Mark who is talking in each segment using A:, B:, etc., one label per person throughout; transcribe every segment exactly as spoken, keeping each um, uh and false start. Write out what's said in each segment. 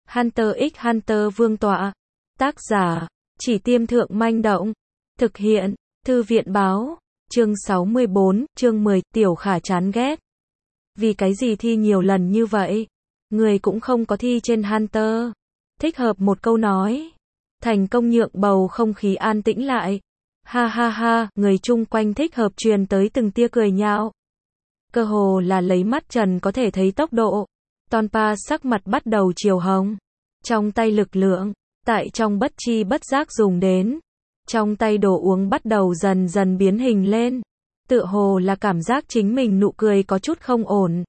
A: Hunter x Hunter vương tọa. Tác giả, Chỉ Tiêm Thượng Manh Động. Thực hiện, Thư viện báo. Chương sáu mươi bốn, chương mười, Tiểu Khả chán ghét. Vì cái gì thi nhiều lần như vậy? Người cũng không có thi trên Hunter. Thích hợp một câu nói. Thành công nhượng bầu không khí an tĩnh lại. Ha ha ha, người chung quanh thích hợp truyền tới từng tia cười nhạo. Cơ hồ là lấy mắt trần có thể thấy tốc độ. Tonpa sắc mặt bắt đầu chiều hồng. Trong tay lực lượng, tại trong bất chi bất giác dùng đến. Trong tay đồ uống bắt đầu dần dần biến hình lên. Tựa hồ là cảm giác chính mình nụ cười có chút không ổn.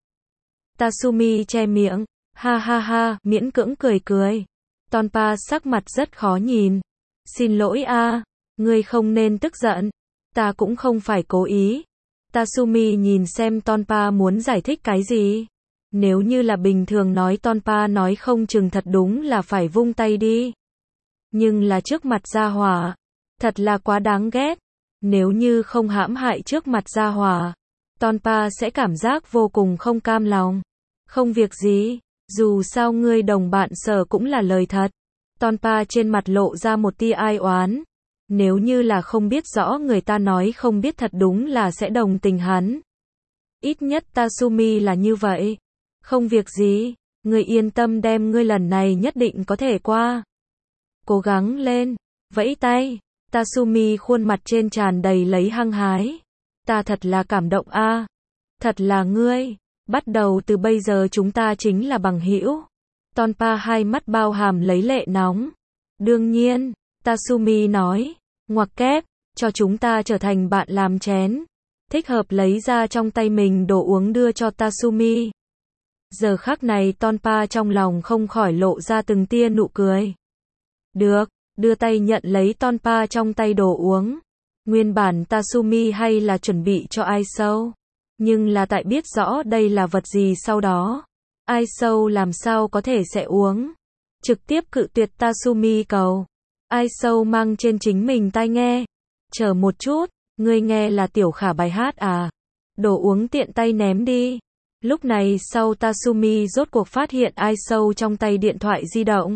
A: Tasumi che miệng. Ha ha ha, miễn cưỡng cười cười. Tonpa sắc mặt rất khó nhìn. Xin lỗi a, ngươi không nên tức giận. Ta cũng không phải cố ý. Tasumi nhìn xem Tonpa muốn giải thích cái gì. Nếu như là bình thường nói Tonpa nói không chừng thật đúng là phải vung tay đi. Nhưng là trước mặt gia hỏa. Thật là quá đáng ghét. Nếu như không hãm hại trước mặt gia hỏa. Tonpa sẽ cảm giác vô cùng không cam lòng. Không việc gì. Dù sao ngươi đồng bạn sở cũng là lời thật. Tonpa trên mặt lộ ra một tia ai oán. Nếu như là không biết rõ người ta nói không biết thật đúng là sẽ đồng tình hắn. Ít nhất Tasumi là như vậy. Không việc gì, ngươi yên tâm đem ngươi lần này nhất định có thể qua. Cố gắng lên, vẫy tay. Tasumi khuôn mặt trên tràn đầy lấy hăng hái. Ta thật là cảm động a. Thật là ngươi. Bắt đầu từ bây giờ chúng ta chính là bằng hữu. Tonpa hai mắt bao hàm lấy lệ nóng. Đương nhiên, Tasumi nói, ngoặc kép, cho chúng ta trở thành bạn làm chén. Thích hợp lấy ra trong tay mình đồ uống đưa cho Tasumi. Giờ khắc này Tonpa trong lòng không khỏi lộ ra từng tia nụ cười. Được, đưa tay nhận lấy Tonpa trong tay đồ uống. Nguyên bản Tasumi hay là chuẩn bị cho Aisou. Nhưng là tại biết rõ đây là vật gì sau đó. Aisou làm sao có thể sẽ uống. Trực tiếp cự tuyệt Tasumi cầu. Aisou mang trên chính mình tai nghe. Chờ một chút, ngươi nghe là Tiểu Khả bài hát à? Đồ uống tiện tay ném đi. Lúc này sau Tasumi rốt cuộc phát hiện Aisou trong tay điện thoại di động.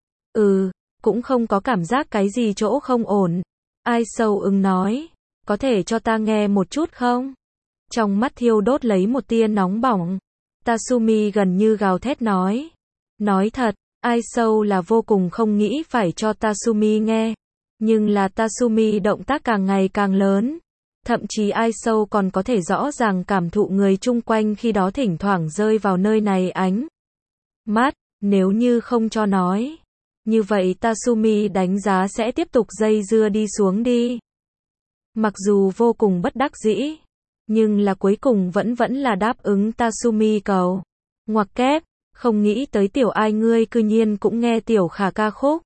A: Ừ, cũng không có cảm giác cái gì chỗ không ổn. Aisou ứng nói, có thể cho ta nghe một chút không? Trong mắt thiêu đốt lấy một tia nóng bỏng. Tasumi gần như gào thét nói. Nói thật, Aisou là vô cùng không nghĩ phải cho Tasumi nghe. Nhưng là Tasumi động tác càng ngày càng lớn. Thậm chí Aisou còn có thể rõ ràng cảm thụ người chung quanh khi đó thỉnh thoảng rơi vào nơi này ánh mắt, nếu như không cho nói. Như vậy Tasumi đánh giá sẽ tiếp tục dây dưa đi xuống đi. Mặc dù vô cùng bất đắc dĩ, nhưng là cuối cùng vẫn vẫn là đáp ứng Tasumi cầu. Ngoặc kép, không nghĩ tới Tiểu Ai ngươi cư nhiên cũng nghe Tiểu Khả ca khúc.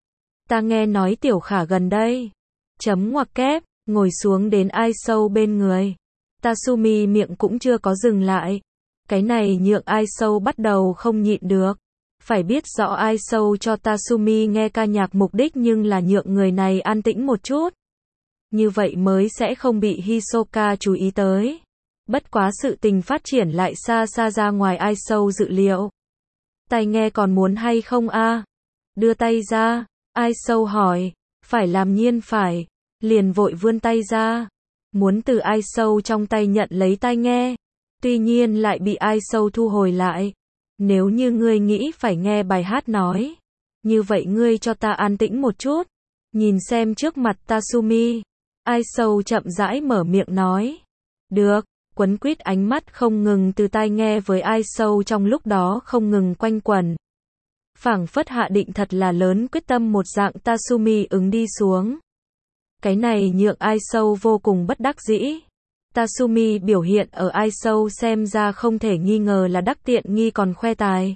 A: Ta nghe nói Tiểu Khả gần đây. Chấm ngoặc kép. Ngồi xuống đến Aisou bên người. Tasumi miệng cũng chưa có dừng lại. Cái này nhượng Aisou bắt đầu không nhịn được. Phải biết rõ Aisou cho Tasumi nghe ca nhạc mục đích nhưng là nhượng người này an tĩnh một chút. Như vậy mới sẽ không bị Hisoka chú ý tới. Bất quá sự tình phát triển lại xa xa ra ngoài Aisou dự liệu. Tai nghe còn muốn hay không a? Đưa tay ra. Aisou hỏi. Phải làm nhiên phải. Liền vội vươn tay ra. Muốn từ Aisou trong tay nhận lấy tai nghe. Tuy nhiên lại bị Aisou thu hồi lại. Nếu như ngươi nghĩ phải nghe bài hát nói. Như vậy ngươi cho ta an tĩnh một chút. Nhìn xem trước mặt Tasumi. Aisou chậm rãi mở miệng nói. Được, quấn quýt ánh mắt không ngừng từ tai nghe với Aisou trong lúc đó không ngừng quanh quẩn. Phảng phất hạ định thật là lớn quyết tâm một dạng Tasumi ứng đi xuống. Cái này nhượng Aisou vô cùng bất đắc dĩ. Tasumi biểu hiện ở Aisou xem ra không thể nghi ngờ là đắc tiện nghi còn khoe tài.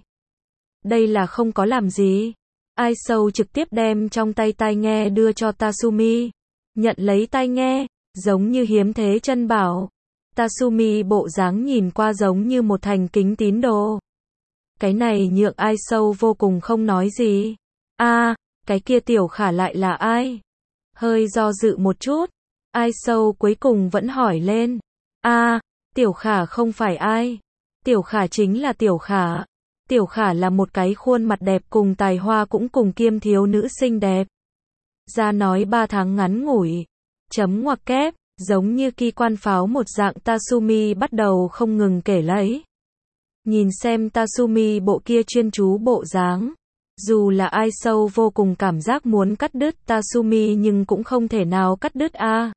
A: Đây là không có làm gì. Aisou trực tiếp đem trong tay tai nghe đưa cho Tasumi. Nhận lấy tai nghe, giống như hiếm thế chân bảo. Tasumi bộ dáng nhìn qua giống như một thành kính tín đồ. Cái này nhượng Aisou vô cùng không nói gì. A, à, cái kia Tiểu Khả lại là ai? Hơi do dự một chút, Aisou cuối cùng vẫn hỏi lên. A, à, Tiểu Khả không phải ai. Tiểu Khả chính là Tiểu Khả. Tiểu Khả là một cái khuôn mặt đẹp cùng tài hoa cũng cùng kiêm thiếu nữ xinh đẹp. Ra nói ba tháng ngắn ngủi. Chấm ngoặc kép, giống như kỳ quan pháo một dạng Tatsumi bắt đầu không ngừng kể lẫy. Nhìn xem Tatsumi bộ kia chuyên chú bộ dáng. Dù là ai sâu vô cùng cảm giác muốn cắt đứt Tatsumi nhưng cũng không thể nào cắt đứt a.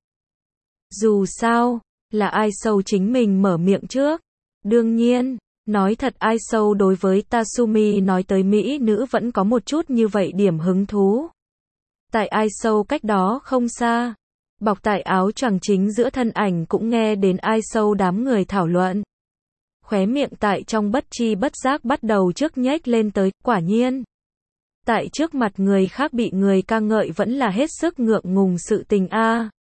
A: Dù sao, là ai sâu chính mình mở miệng trước. Đương nhiên, nói thật ai sâu đối với Tatsumi nói tới mỹ nữ vẫn có một chút như vậy điểm hứng thú. Tại ai sâu cách đó không xa. Bọc tại áo choàng chính giữa thân ảnh cũng nghe đến ai sâu đám người thảo luận. Khóe miệng tại trong bất chi bất giác bắt đầu trước nhếch lên tới, quả nhiên. Tại trước mặt người khác bị người ca ngợi vẫn là hết sức ngượng ngùng sự tình a.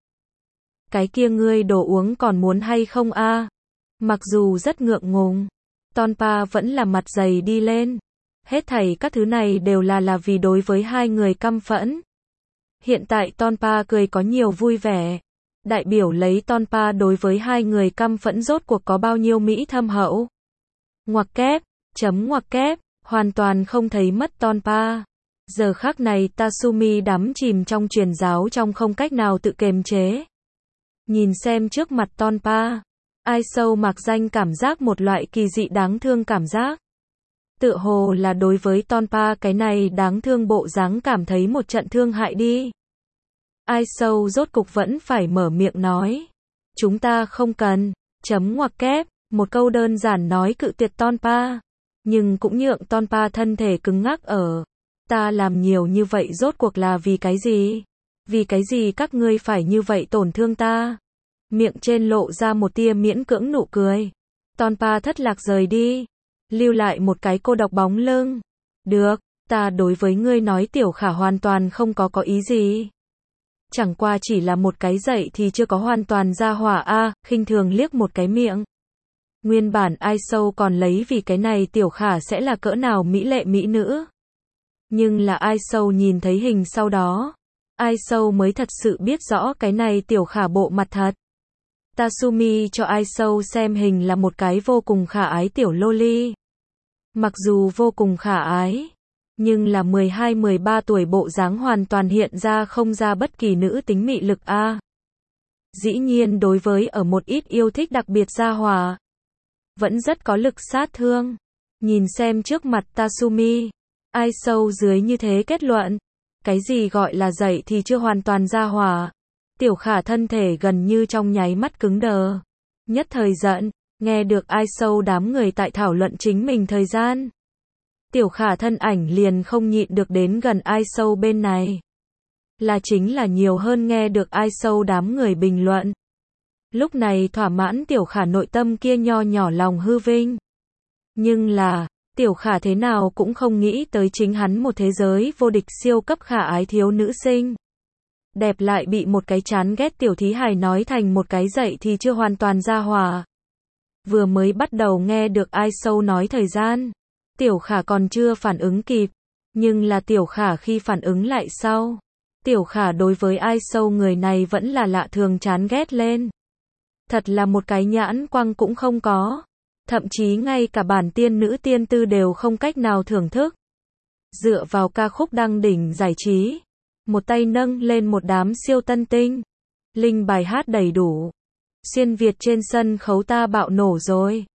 A: Cái kia ngươi đồ uống còn muốn hay không a? Mặc dù rất ngượng ngùng, Tonpa vẫn là mặt dày đi lên. Hết thảy các thứ này đều là là vì đối với hai người căm phẫn. Hiện tại Tonpa cười có nhiều vui vẻ. Đại biểu lấy Tonpa đối với hai người căm phẫn rốt cuộc có bao nhiêu mỹ thâm hậu. Ngoặc kép, chấm ngoặc kép, hoàn toàn không thấy mất Tonpa. Giờ khắc này Tatsumi đắm chìm trong truyền giáo trong không cách nào tự kiềm chế. Nhìn xem trước mặt Tonpa, ai sâu mặc danh cảm giác một loại kỳ dị đáng thương cảm giác. Tựa hồ là đối với Tonpa cái này đáng thương bộ dáng cảm thấy một trận thương hại đi. Ai sâu rốt cục vẫn phải mở miệng nói. Chúng ta không cần, chấm ngoặc kép, một câu đơn giản nói cự tuyệt Tonpa. Nhưng cũng nhượng Tonpa thân thể cứng ngắc ở. Ta làm nhiều như vậy rốt cuộc là vì cái gì? Vì cái gì các ngươi phải như vậy tổn thương ta? Miệng trên lộ ra một tia miễn cưỡng nụ cười. Tonpa thất lạc rời đi. Lưu lại một cái cô độc bóng lưng. Được, ta đối với ngươi nói Tiểu Khả hoàn toàn không có có ý gì. Chẳng qua chỉ là một cái dậy thì chưa có hoàn toàn ra hỏa a, khinh thường liếc một cái miệng. Nguyên bản ai sâu còn lấy vì cái này Tiểu Khả sẽ là cỡ nào mỹ lệ mỹ nữ. Nhưng là ai sâu nhìn thấy hình sau đó. Ai sâu mới thật sự biết rõ cái này Tiểu Khả bộ mặt thật. Tatsumi cho ai sâu xem hình là một cái vô cùng khả ái tiểu loli. Mặc dù vô cùng khả ái, nhưng là mười hai mười ba tuổi bộ dáng hoàn toàn hiện ra không ra bất kỳ nữ tính mị lực a. Dĩ nhiên đối với ở một ít yêu thích đặc biệt gia hỏa, vẫn rất có lực sát thương. Nhìn xem trước mặt Tatsumi, ai sâu dưới như thế kết luận. Cái gì gọi là dậy thì chưa hoàn toàn gia hỏa. Tiểu Khả thân thể gần như trong nháy mắt cứng đờ. Nhất thời giận, nghe được ai sâu đám người tại thảo luận chính mình thời gian. Tiểu Khả thân ảnh liền không nhịn được đến gần ai sâu bên này. Là chính là nhiều hơn nghe được ai sâu đám người bình luận. Lúc này thỏa mãn Tiểu Khả nội tâm kia nho nhỏ lòng hư vinh. Nhưng là, Tiểu Khả thế nào cũng không nghĩ tới chính hắn một thế giới vô địch siêu cấp khả ái thiếu nữ sinh. Đẹp lại bị một cái chán ghét tiểu thí hài nói thành một cái dậy thì chưa hoàn toàn ra hòa. Vừa mới bắt đầu nghe được ai sâu nói thời gian. Tiểu Khả còn chưa phản ứng kịp. Nhưng là Tiểu Khả khi phản ứng lại sau. Tiểu Khả đối với ai sâu người này vẫn là lạ thường chán ghét lên. Thật là một cái nhãn quang cũng không có. Thậm chí ngay cả bản tiên nữ tiên tư đều không cách nào thưởng thức. Dựa vào ca khúc đăng đỉnh giải trí. Một tay nâng lên một đám siêu tân tinh. Linh bài hát đầy đủ. Xuyên Việt trên sân khấu ta bạo nổ rồi.